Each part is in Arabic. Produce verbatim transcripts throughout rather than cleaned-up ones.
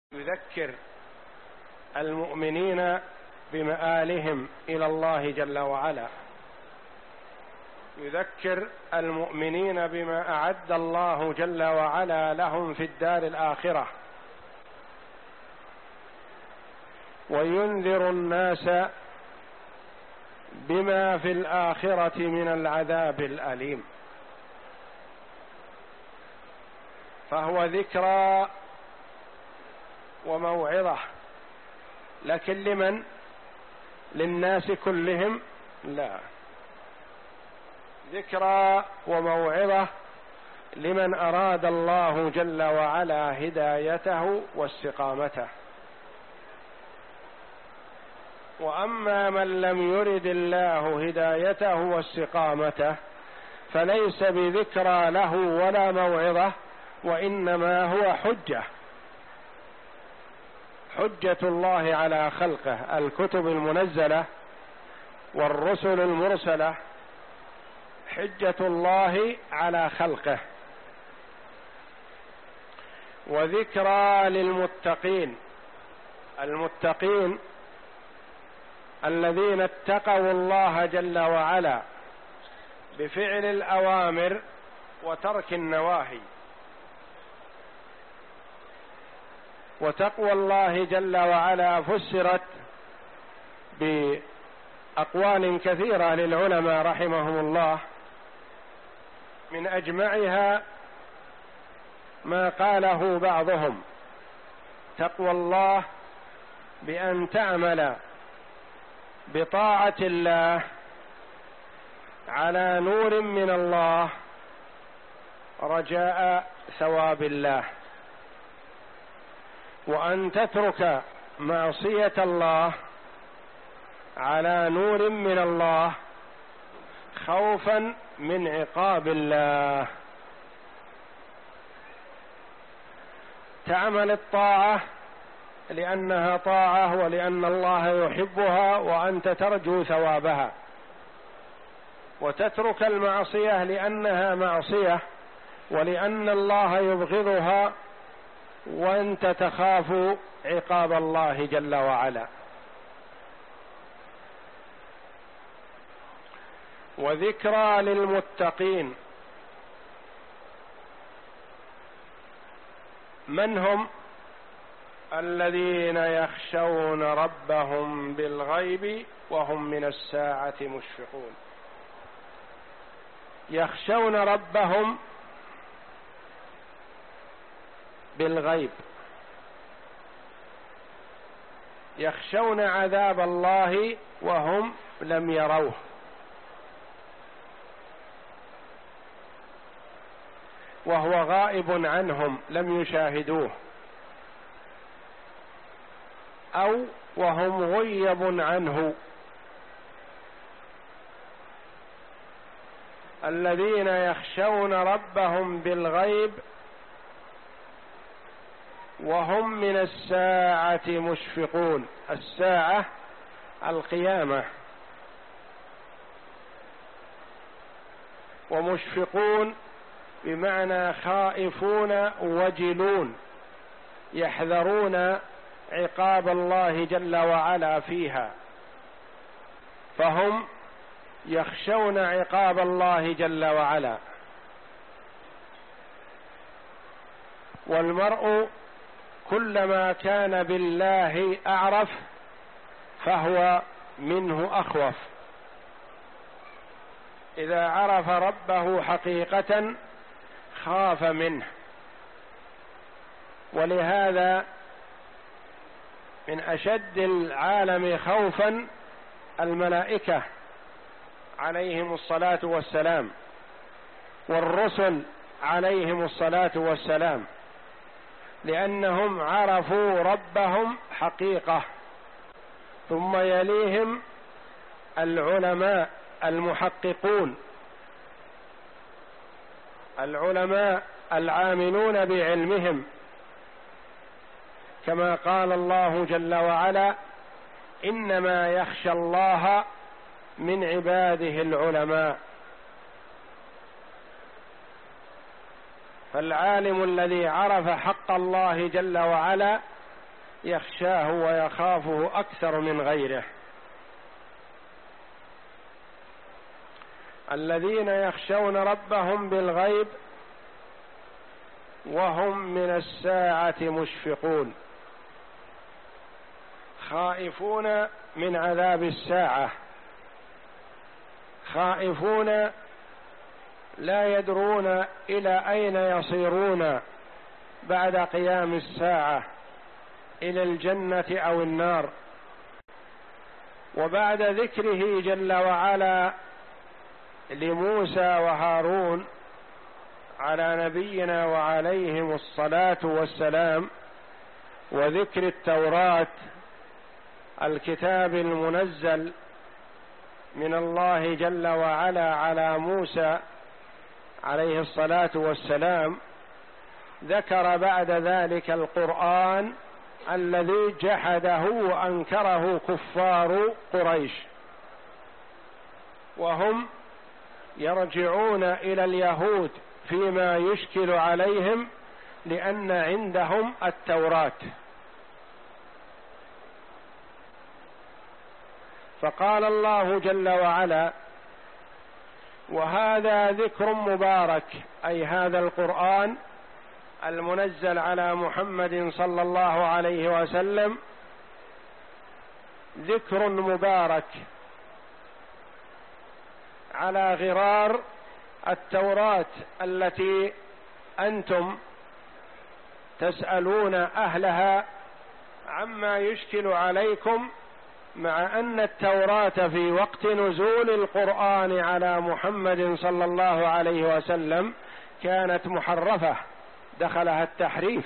يذكر المؤمنين بمآلهم إلى الله جل وعلا، يذكر المؤمنين بما أعد الله جل وعلا لهم في الدار الآخرة، وينذر الناس بما في الآخرة من العذاب الأليم. فهو ذكرى وموعظة، لكن لمن؟ للناس كلهم؟ لا، ذكرى وموعظة لمن أراد الله جل وعلا هدايته واستقامته. وأما من لم يرد الله هدايته واستقامته فليس بذكرى له ولا موعظة، وإنما هو حجة حجة الله على خلقه، الكتب المنزلة والرسل المرسلة حجة الله على خلقه. وذكرى للمتقين، المتقين الذين اتقوا الله جل وعلا بفعل الأوامر وترك النواهي. وتقوى الله جل وعلا فسرت بأقوال كثيرة للعلماء رحمهم الله، من أجمعها ما قاله بعضهم: تقوى الله بأن تعمل بطاعة الله على نور من الله رجاء ثواب الله، وأن تترك معصية الله على نور من الله خوفا من عقاب الله. تعمل الطاعة لأنها طاعة ولأن الله يحبها وأنت ترجو ثوابها، وتترك المعصية لأنها معصية ولأن الله يبغضها وأنت تخاف عقاب الله جل وعلا. وذكرى للمتقين، من هم؟ الذين يخشون ربهم بالغيب وهم من الساعة مشفقون. يخشون ربهم بالغيب، يخشون عذاب الله وهم لم يروه، وهو غائب عنهم لم يشاهدوه، أو وهم غيب عنه. الذين يخشون ربهم بالغيب وهم من الساعة مشفقون. الساعة القيامة، ومشفقون بمعنى خائفون وجلون، يحذرون عقاب الله جل وعلا فيها، فهم يخشون عقاب الله جل وعلا. والمرء كلما كان بالله أعرف فهو منه أخوف. إذا عرف ربه حقيقة خاف منه. ولهذا من أشد العالم خوفا الملائكة عليهم الصلاة والسلام، والرسل عليهم الصلاة والسلام، لأنهم عرفوا ربهم حقيقة. ثم يليهم العلماء المحققون، العلماء العاملون بعلمهم، كما قال الله جل وعلا: إنما يخشى الله من عباده العلماء. فالعالم الذي عرف حق الله جل وعلا يخشاه ويخافه أكثر من غيره. الذين يخشون ربهم بالغيب وهم من الساعة مشفقون، خائفون من عذاب الساعة، خائفون لا يدرون إلى أين يصيرون بعد قيام الساعة، إلى الجنة أو النار. وبعد ذكره جل وعلا لموسى وهارون على نبينا وعليهم الصلاة والسلام، وذكر التوراة الكتاب المنزل من الله جل وعلا على موسى عليه الصلاة والسلام، ذكر بعد ذلك القرآن الذي جحده وأنكره كفار قريش، وهم يرجعون إلى اليهود فيما يشكل عليهم لأن عندهم التوراة. فقال الله جل وعلا: وهذا ذكر مبارك، أي هذا القرآن المنزل على محمد صلى الله عليه وسلم ذكر مبارك على غرار التوراة التي أنتم تسألون أهلها عما يشكل عليكم، مع أن التوراة في وقت نزول القرآن على محمد صلى الله عليه وسلم كانت محرفة، دخلها التحريف،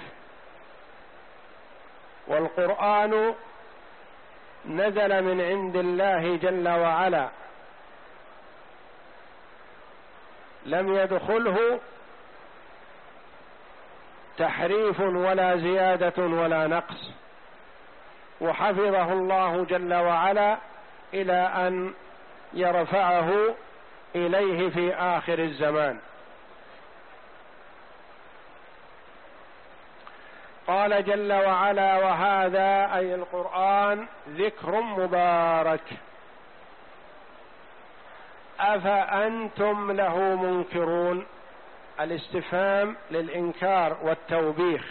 والقرآن نزل من عند الله جل وعلا، لم يدخله تحريف ولا زيادة ولا نقص، وحفظه الله جل وعلا إلى أن يرفعه إليه في آخر الزمان. قال جل وعلا: وهذا أي القرآن ذكر مبارك أفأنتم له منكرون. الاستفهام للإنكار والتوبيخ،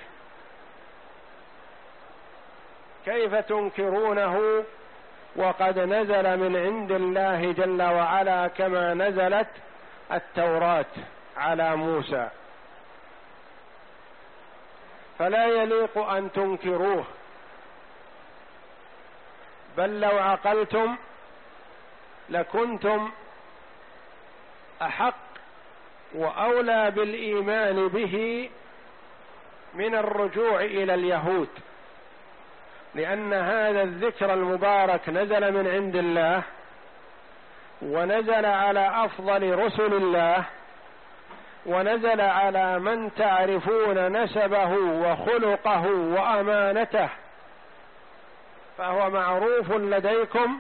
كيف تنكرونه وقد نزل من عند الله جل وعلا كما نزلت التوراة على موسى؟ فلا يليق أن تنكروه، بل لو عقلتم لكنتم أحق وأولى بالإيمان به من الرجوع إلى اليهود، لأن هذا الذكر المبارك نزل من عند الله، ونزل على أفضل رسل الله، ونزل على من تعرفون نسبه وخلقه وأمانته، فهو معروف لديكم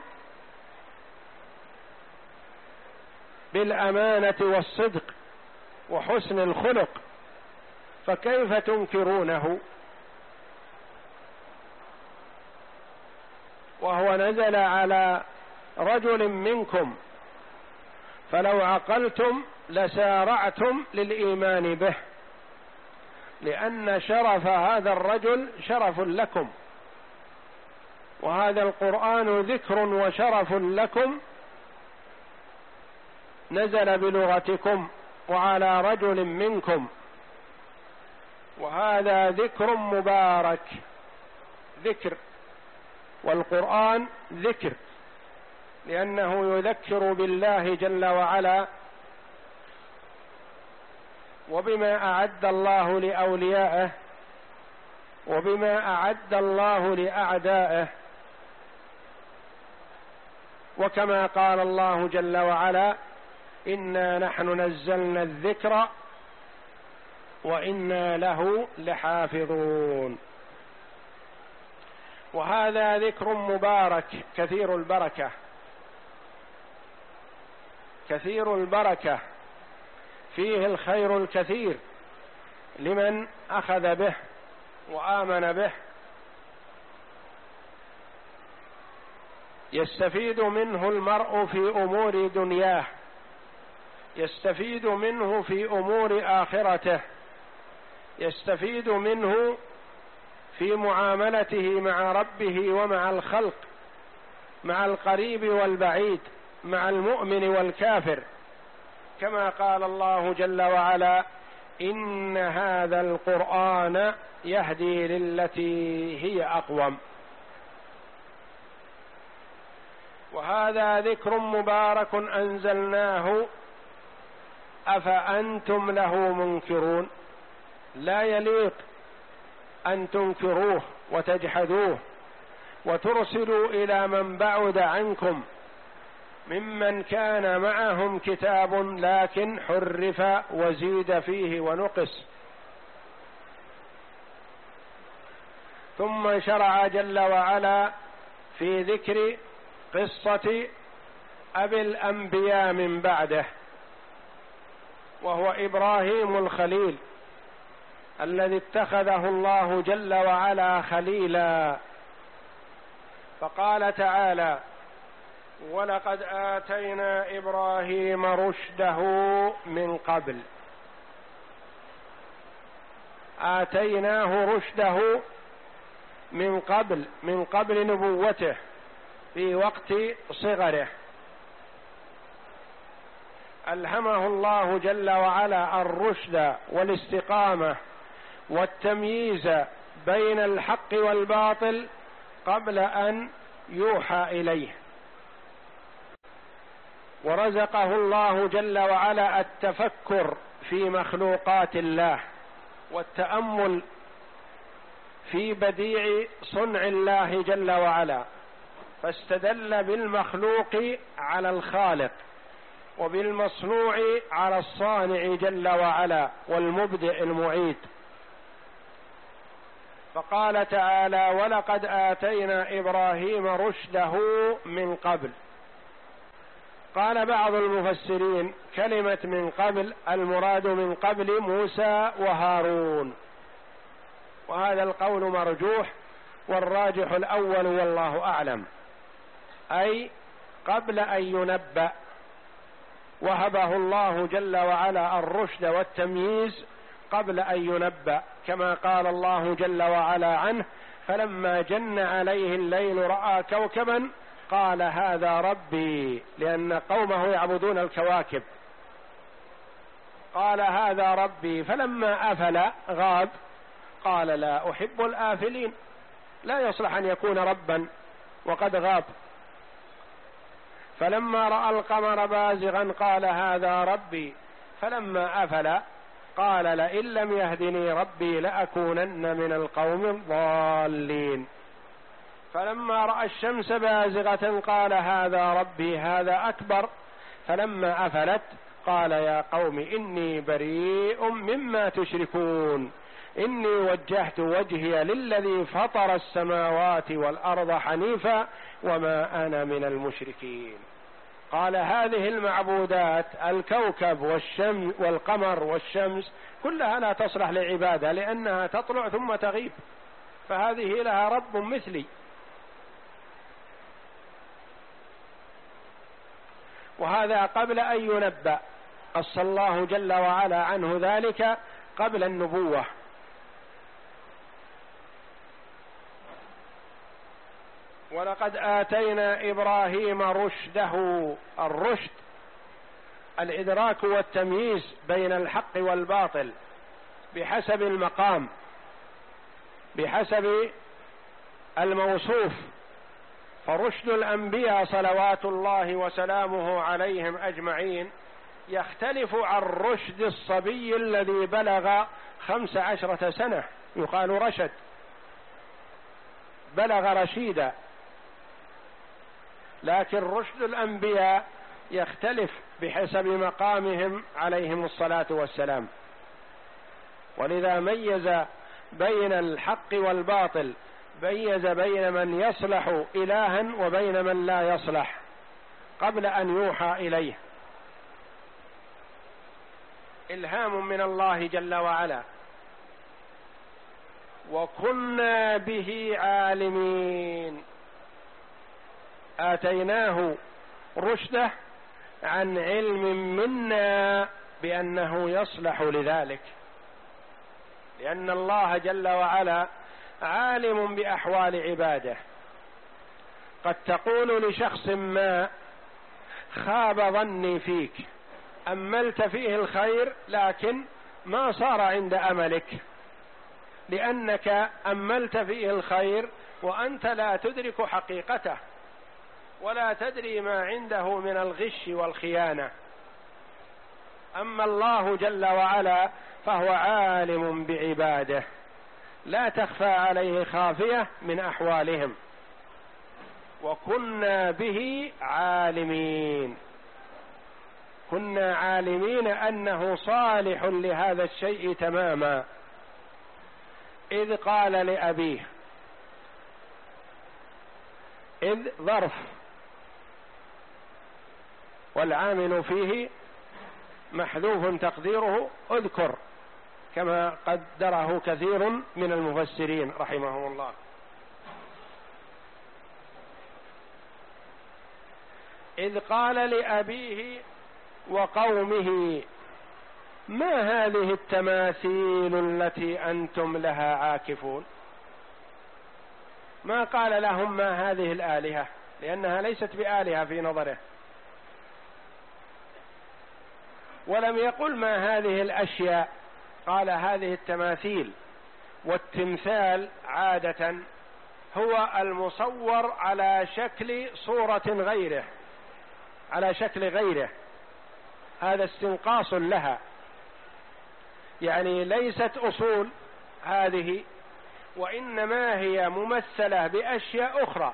بالأمانة والصدق وحسن الخلق، فكيف تنكرونه وهو نزل على رجل منكم؟ فلو عقلتم لسارعتم للإيمان به، لأن شرف هذا الرجل شرف لكم، وهذا القرآن ذكر وشرف لكم، نزل بلغتكم وعلى رجل منكم، وهذا ذكر مبارك. ذكر، والقرآن ذكر لأنه يذكر بالله جل وعلا وبما أعد الله لأوليائه وبما أعد الله لأعدائه، وكما قال الله جل وعلا: إنا نحن نزلنا الذكر وإنا له لحافظون. وهذا ذكر مبارك كثير البركة، كثير البركة، فيه الخير الكثير لمن أخذ به وآمن به. يستفيد منه المرء في أمور دنياه، يستفيد منه في أمور آخرته، يستفيد منه في معاملته مع ربه ومع الخلق، مع القريب والبعيد، مع المؤمن والكافر، كما قال الله جل وعلا: إن هذا القرآن يهدي للتي هي أقوم. وهذا ذكر مبارك أنزلناه أفأنتم له منكرون. لا يليق أن تنكروه وتجحدوه وترسلوا إلى من بعد عنكم ممن كان معهم كتاب لكن حرف وزيد فيه ونقص. ثم شرع جل وعلا في ذكر قصة أبي الأنبياء من بعده، وهو إبراهيم الخليل الذي اتخذه الله جل وعلا خليلا. فقال تعالى: ولقد آتينا إبراهيم رشده من قبل. آتيناه رشده من قبل، من قبل نبوته، في وقت صغره ألهمه الله جل وعلا الرشد والاستقامة والتمييز بين الحق والباطل قبل أن يوحى إليه، ورزقه الله جل وعلا التفكر في مخلوقات الله والتأمل في بديع صنع الله جل وعلا، فاستدل بالمخلوق على الخالق وبالمصنوع على الصانع جل وعلا والمبدئ المعيد. فقال تعالى: ولقد آتينا إبراهيم رشده من قبل. قال بعض المفسرين: كلمة من قبل المراد من قبل موسى وهارون، وهذا القول مرجوح، والراجح الأول والله أعلم، أي قبل أن ينبأ، وهبه الله جل وعلا الرشد والتمييز قبل أن ينبأ، كما قال الله جل وعلا عنه: فلما جن عليه الليل رأى كوكبا قال هذا ربي، لأن قومه يعبدون الكواكب، قال هذا ربي. فلما أفل غاب قال لا أحب الآفلين، لا يصلح أن يكون ربا وقد غاب. فلما رأى القمر بازغا قال هذا ربي، فلما أفل قال لئن لم يهدني ربي لأكونن من القوم الضالين. فلما رأى الشمس بازغة قال هذا ربي هذا أكبر. فلما أفلت قال يا قوم إني بريء مما تشركون، إني وجهت وجهي للذي فطر السماوات والأرض حنيفا وما أنا من المشركين. قال هذه المعبودات الكوكب والشمس والقمر والشمس كلها لا تصلح لعبادة، لأنها تطلع ثم تغيب، فهذه لها رب مثلي. وهذا قبل أن ينبأ، قص الله جل وعلا عنه ذلك قبل النبوة. ولقد آتينا إبراهيم رشده. الرشد الإدراك والتمييز بين الحق والباطل بحسب المقام، بحسب الموصوف. فرشد الأنبياء صلوات الله وسلامه عليهم أجمعين يختلف عن رشد الصبي الذي بلغ خمس عشرة سنة، يقال رشد، بلغ رشيدا. لكن رشد الأنبياء يختلف بحسب مقامهم عليهم الصلاة والسلام. ولذا ميز بين الحق والباطل، ميز بين من يصلح إلها وبين من لا يصلح قبل أن يوحى إليه. إلهام من الله جل وعلا. وكنا به عالمين، آتيناه رشده عن علم منا بأنه يصلح لذلك، لأن الله جل وعلا عالم بأحوال عباده. قد تقول لشخص ما: خاب ظني فيك، أملت فيه الخير لكن ما صار عند أملك، لأنك أملت فيه الخير وأنت لا تدرك حقيقته ولا تدري ما عنده من الغش والخيانة. أما الله جل وعلا فهو عالم بعباده، لا تخفى عليه خافية من أحوالهم، وكنا به عالمين، كنا عالمين أنه صالح لهذا الشيء تماما. إذ قال لأبيه، إذ ظرف والعامل فيه محذوف تقديره اذكر، كما قدره كثير من المفسرين رحمهم الله. إذ قال لأبيه وقومه: ما هذه التماثيل التي أنتم لها عاكفون؟ ما قال لهم ما هذه الآلهة، لأنها ليست بآلهة في نظره، ولم يقل ما هذه الأشياء، قال هذه التماثيل. والتمثال عادة هو المصور على شكل صورة غيره، على شكل غيره، هذا استنقاص لها، يعني ليست أصول هذه، وإنما هي ممثلة بأشياء أخرى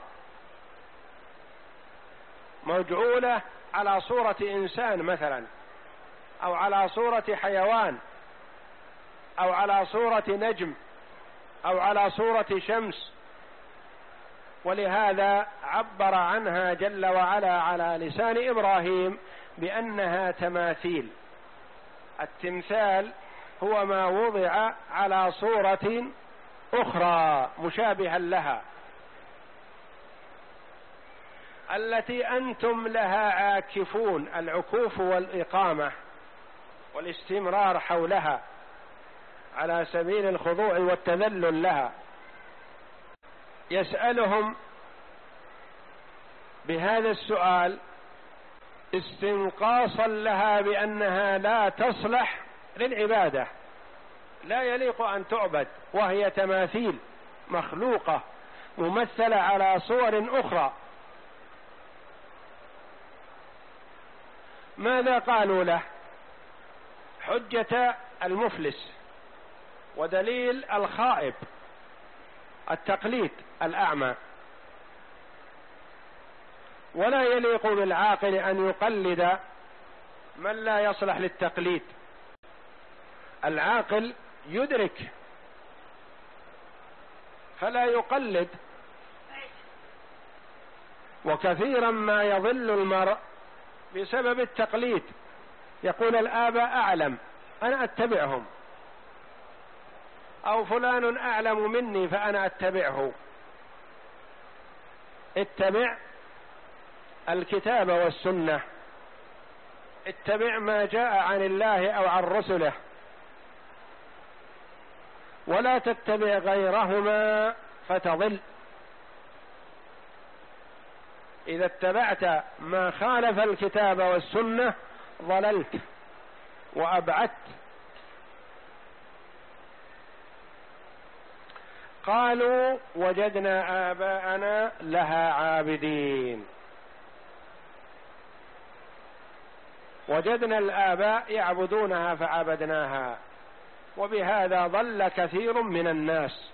مجعولة على صورة إنسان مثلا، أو على صورة حيوان، أو على صورة نجم، أو على صورة شمس. ولهذا عبر عنها جل وعلا على لسان إبراهيم بأنها تماثيل. التمثال هو ما وضع على صورة أخرى مشابها لها، التي أنتم لها عاكفون، العكوف والإقامة والاستمرار حولها على سبيل الخضوع والتذلل لها. يسألهم بهذا السؤال استنقاصا لها بأنها لا تصلح للعبادة، لا يليق أن تعبد، وهي تماثيل مخلوقة ممثلة على صور أخرى. ماذا قالوا له؟ حجة المفلس ودليل الخائب، التقليد الأعمى. ولا يليق بالعاقل أن يقلد من لا يصلح للتقليد. العاقل يدرك فلا يقلد. وكثيرا ما يضل المرء بسبب التقليد، يقول الآباء أعلم أنا أتبعهم، أو فلان أعلم مني فأنا أتبعه. اتبع الكتاب والسنة، اتبع ما جاء عن الله أو عن رسله، ولا تتبع غيرهما فتضل. إذا اتبعت ما خالف الكتاب والسنة ضللت وأبعدت. قالوا وجدنا آباءنا لها عابدين. وجدنا الآباء يعبدونها فعبدناها، وبهذا ضل كثير من الناس.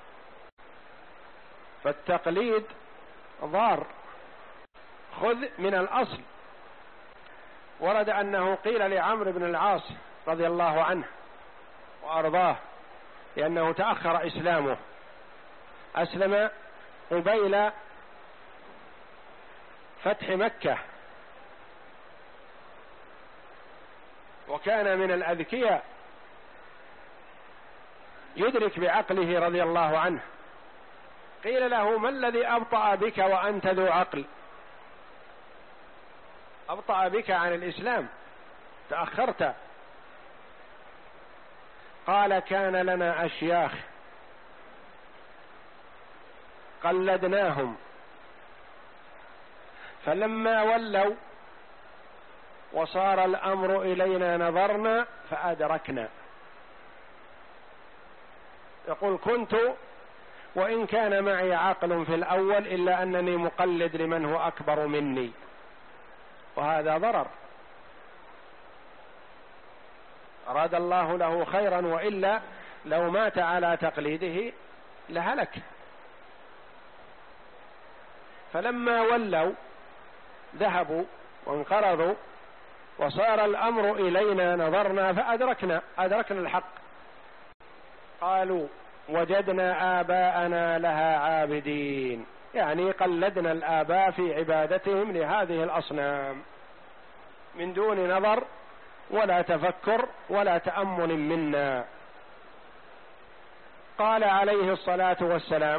فالتقليد ضار، خذ من الأصل. ورد أنه قيل لعمرو بن العاص رضي الله عنه وأرضاه، لأنه تأخر إسلامه، أسلم قبيل فتح مكة، وكان من الأذكياء يدرك بعقله رضي الله عنه. قيل له: ما الذي أبطأ بك وأنت ذو عقل؟ أبطأ بك عن الإسلام، تأخرت. قال كان لنا أشياخ قلدناهم، فلما ولوا وصار الأمر إلينا نظرنا فأدركنا. يقول كنت وإن كان معي عقل في الأول إلا أنني مقلد لمن هو أكبر مني، وهذا ضرر. أراد الله له خيرا، وإلا لو مات على تقليده لهلك. فلما ولوا ذهبوا وانقرضوا وصار الأمر إلينا نظرنا فأدركنا أدركنا الحق. قالوا وجدنا آباءنا لها عابدين، يعني قلدنا الآباء في عبادتهم لهذه الأصنام من دون نظر ولا تفكر ولا تأمل منا. قال عليه الصلاة والسلام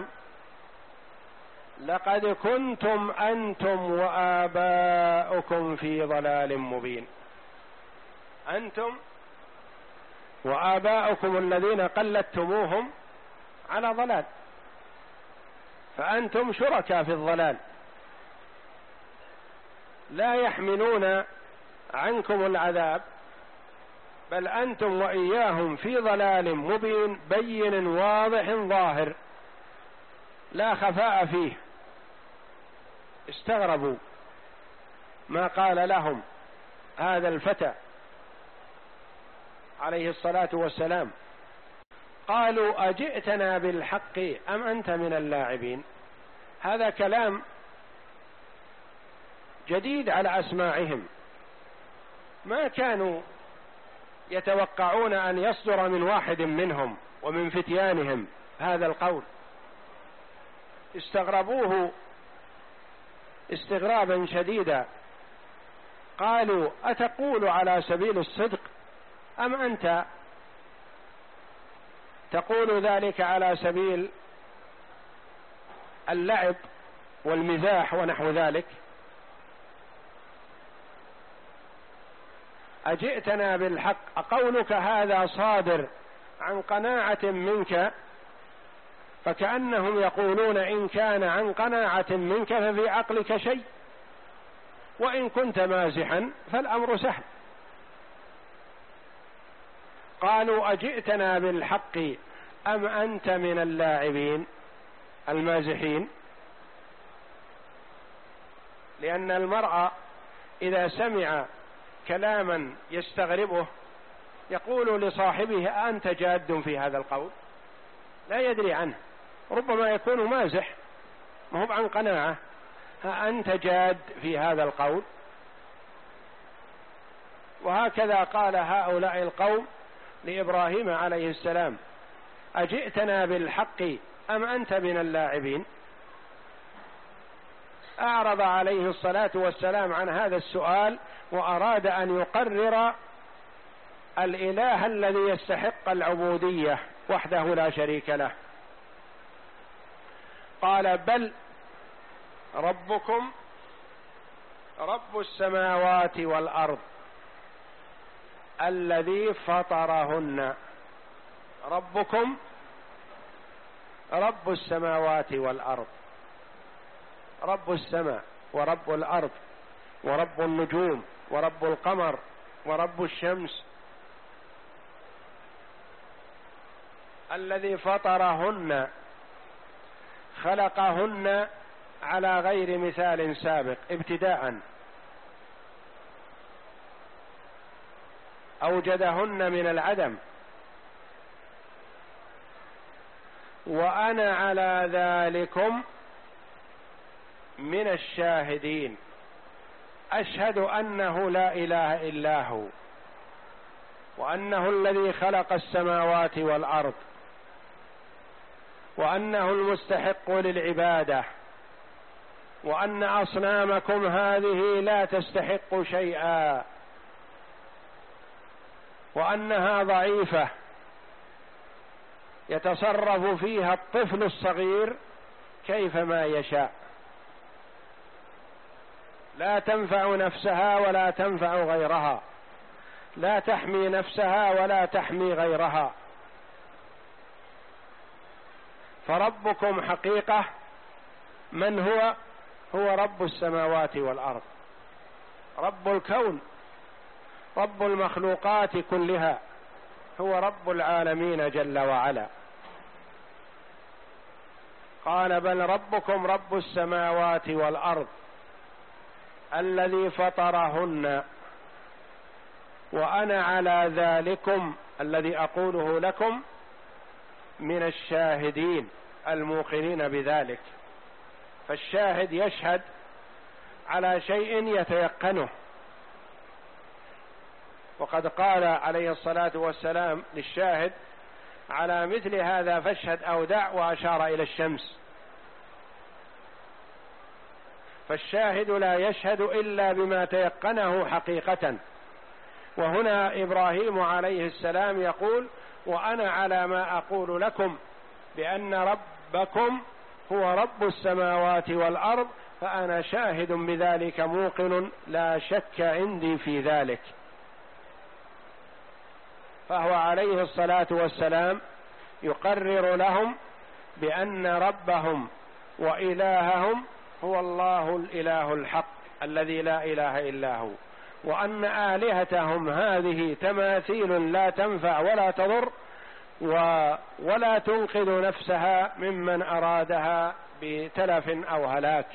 لقد كنتم أنتم وآباؤكم في ضلال مبين. أنتم وآباؤكم الذين قلدتموهم على ضلال، فأنتم شركاء في الضلال، لا يحملون عنكم العذاب، بل أنتم وإياهم في ضلال مبين بين واضح ظاهر لا خفاء فيه. استغربوا ما قال لهم هذا الفتى عليه الصلاة والسلام. قالوا أجئتنا بالحق أم أنت من اللاعبين. هذا كلام جديد على أسماعهم، ما كانوا يتوقعون أن يصدر من واحد منهم ومن فتيانهم هذا القول. استغربوه استغرابا شديدا. قالوا أتقول على سبيل الصدق أم أنت تقول ذلك على سبيل اللعب والمزاح ونحو ذلك؟ أجئتنا بالحق، أقولك هذا صادر عن قناعة منك؟ فكأنهم يقولون إن كان عن قناعة منك ففي عقلك شيء، وإن كنت مازحا فالأمر سهل. قالوا أجئتنا بالحق أم أنت من اللاعبين المازحين. لأن المرء إذا سمع كلاما يستغربه يقول لصاحبه أنت جاد في هذا القول، لا يدري عنه، ربما يكون مازح ما هو عن قناعة. أنت جاد في هذا القول. وهكذا قال هؤلاء القوم لإبراهيم عليه السلام أجئتنا بالحق أم أنت من اللاعبين. أعرض عليه الصلاة والسلام عن هذا السؤال وأراد أن يقرر الإله الذي يستحق العبودية وحده لا شريك له. قال بل ربكم رب السماوات والأرض الذي فطرهن. ربكم رب السماوات والأرض، رب السماء ورب الأرض ورب النجوم ورب القمر ورب الشمس، الذي فطرهن خلقهن على غير مثال سابق ابتداء، أوجدهن من العدم، وأنا على ذلكم من الشاهدين، أشهد أنه لا إله إلا هو، وأنه الذي خلق السماوات والأرض، وأنه المستحق للعبادة، وأن أصنامكم هذه لا تستحق شيئا، وأنها ضعيفة يتصرف فيها الطفل الصغير كيفما يشاء، لا تنفع نفسها ولا تنفع غيرها، لا تحمي نفسها ولا تحمي غيرها. فربكم حقيقة من هو؟ هو رب السماوات والأرض، رب الكون، رب المخلوقات كلها، هو رب العالمين جل وعلا. قال بل ربكم رب السماوات والأرض الذي فطرهن وأنا على ذلكم الذي أقوله لكم من الشاهدين الموقنين بذلك. فالشاهد يشهد على شيء يتيقنه، وقد قال عليه الصلاة والسلام للشاهد على مثل هذا فاشهد أو دع، وأشار إلى الشمس. فالشاهد لا يشهد إلا بما تيقنه حقيقة. وهنا إبراهيم عليه السلام يقول وأنا على ما أقول لكم بأن ربكم هو رب السماوات والأرض، فأنا شاهد بذلك موقن لا شك عندي في ذلك. فهو عليه الصلاة والسلام يقرر لهم بأن ربهم وإلههم هو الله الإله الحق الذي لا إله إلا هو، وأن آلهتهم هذه تماثيل لا تنفع ولا تضر ولا تنقذ نفسها ممن أرادها بتلف أو هلاك.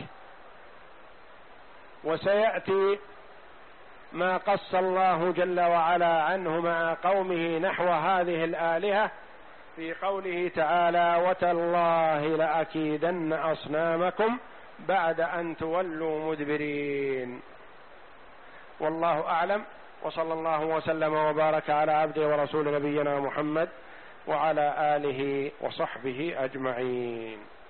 وسيأتي ما قص الله جل وعلا عنه مع قومه نحو هذه الآلهة في قوله تعالى وتالله لأكيدن أصنامكم بعد أن تولوا مدبرين. والله أعلم، وصلى الله وسلم وبارك على عبده ورسول نبينا محمد وعلى آله وصحبه أجمعين.